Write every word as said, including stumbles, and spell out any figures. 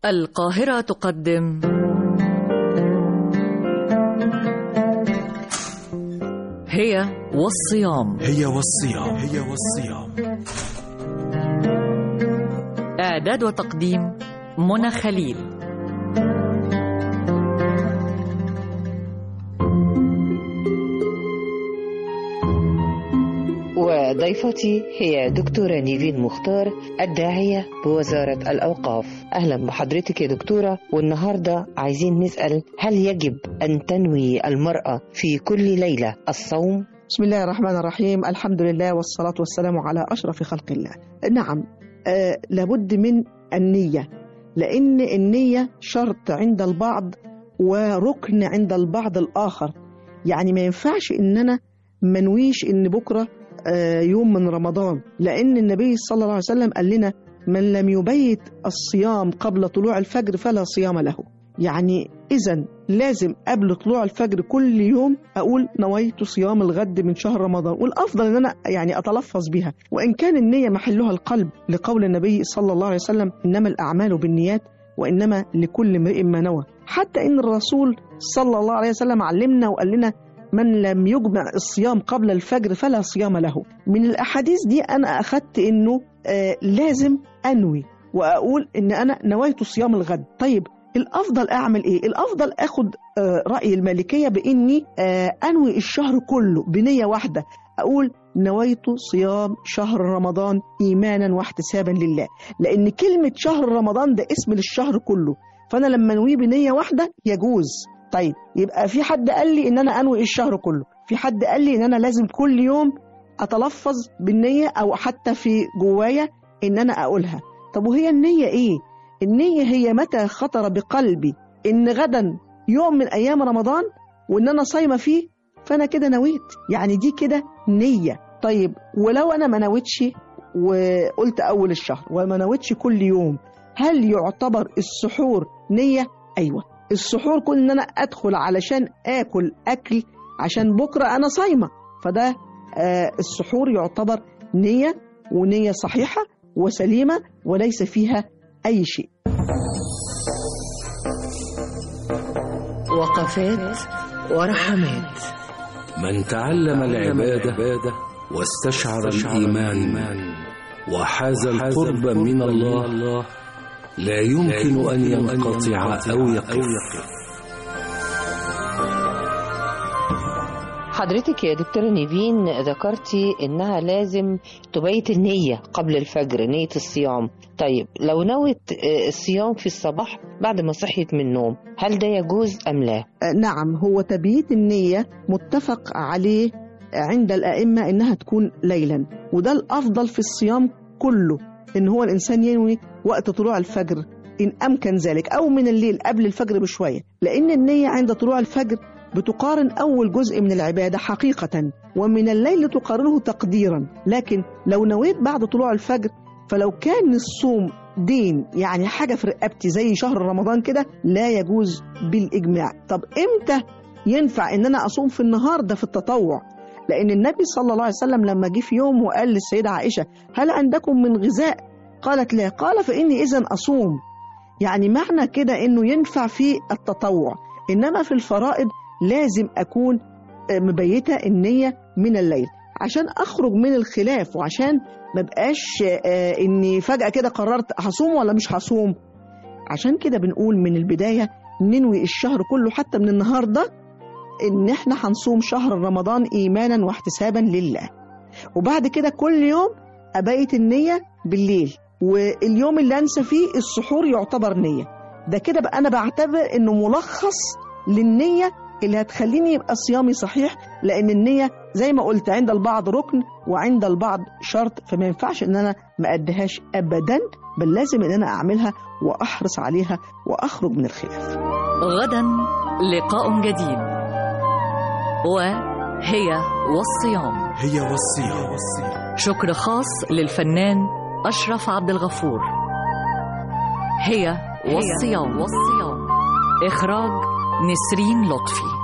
القاهرة تقدم هي والصيام. هي والصيام. هي والصيام. إعداد وتقديم منى خليل. وضيفتي هي دكتورة نيفين مختار، الداعية بوزارة الأوقاف. أهلا بحضرتك يا دكتورة. والنهاردة عايزين نسأل، هل يجب أن تنوي المرأة في كل ليلة الصوم؟ بسم الله الرحمن الرحيم، الحمد لله والصلاة والسلام على أشرف خلق الله. نعم، آه لابد من النية، لأن النية شرط عند البعض وركن عند البعض الآخر. يعني ما ينفعش إن أنا منويش إن بكرة يوم من رمضان، لأن النبي صلى الله عليه وسلم قال لنا: من لم يبيت الصيام قبل طلوع الفجر فلا صيام له. يعني إذن لازم قبل طلوع الفجر كل يوم أقول نويت صيام الغد من شهر رمضان، والأفضل أن أنا يعني أتلفظ بها، وإن كان النية محلها القلب، لقول النبي صلى الله عليه وسلم: إنما الأعمال بالنيات وإنما لكل امرئ ما نوى. حتى إن الرسول صلى الله عليه وسلم علمنا وقال لنا: من لم يجمع الصيام قبل الفجر فلا صيام له. من الأحاديث دي أنا أخدت إنه آه لازم أنوي وأقول إن أنا نويت صيام الغد. طيب الأفضل أعمل إيه؟ الأفضل أخد آه رأي المالكية بإني آه أنوي الشهر كله بنية واحدة، أقول نويت صيام شهر رمضان إيمانا واحتسابا لله، لأن كلمة شهر رمضان ده اسم للشهر كله، فأنا لما أنويه بنية واحدة يجوز. طيب يبقى في حد قال لي ان انا انوي الشهر كله، في حد قال لي ان انا لازم كل يوم اتلفظ بالنية او حتى في جوايا ان انا اقولها. طب وهي النية ايه؟ النية هي متى خطر بقلبي ان غدا يوم من ايام رمضان وان انا صايمة فيه، فانا كده نويت، يعني دي كده نية. طيب ولو انا ما نويتش وقلت اول الشهر وما نويتش كل يوم، هل يعتبر السحور نية؟ ايوه، السحور كون ان انا ادخل علشان اكل اكل عشان بكره انا صايمه، فده آه السحور يعتبر نيه، ونيه صحيحه وسليمه وليس فيها اي شيء. وقفات ورحمات. من تعلم العباده واستشعر الإيمان وحاز القرب من الله لا يمكن أن ينقطع أو يقف. حضرتك يا دكتورة نيفين ذكرتي إنها لازم تبيت النية قبل الفجر، نية الصيام. طيب لو نويت الصيام في الصباح بعد ما صحيت من النوم، هل ده يجوز أم لا؟ نعم، هو تبييت النية متفق عليه عند الأئمة إنها تكون ليلا، وده الأفضل في الصيام كله، إن هو الإنسان ينوي وقت طلوع الفجر إن أمكن ذلك، أو من الليل قبل الفجر بشوية، لأن النية عند طلوع الفجر بتقارن أول جزء من العبادة حقيقة، ومن الليل تقارنه تقديرا. لكن لو نويت بعد طلوع الفجر، فلو كان الصوم دين، يعني حاجة في رقبتي زي شهر رمضان كده، لا يجوز بالإجماع. طب إمتى ينفع إن أنا أصوم في النهار؟ ده في التطوع، لأن النبي صلى الله عليه وسلم لما جه في يوم وقال للسيدة عائشة: هل عندكم من غذاء؟ قالت: لا. قال: فإني إذن أصوم. يعني معنى كده إنه ينفع في التطوع، إنما في الفرائض لازم أكون مبيتة النية من الليل عشان أخرج من الخلاف، وعشان ما بقاش إني فجأة كده قررت هصوم ولا مش هصوم. عشان كده بنقول من البداية ننوي الشهر كله، حتى من النهاردة، إن إحنا هنصوم شهر رمضان إيمانا واحتسابا لله، وبعد كده كل يوم أبيت النية بالليل، واليوم اللي أنسى فيه السحور يعتبر نية. ده كده بقى أنا بعتبر إنه ملخص للنية اللي هتخليني يبقى صيامي صحيح، لأن النية زي ما قلت عند البعض ركن وعند البعض شرط، فما ينفعش إن أنا ما أديهاش أبدا، بل لازم إن أنا أعملها وأحرص عليها وأخرج من الخلاف. غدا لقاء جديد، وهي والصيام. هي والصيام. شكر خاص للفنان أشرف عبد الغفور. هي والصيام. والصيام. إخراج نسرين لطفي.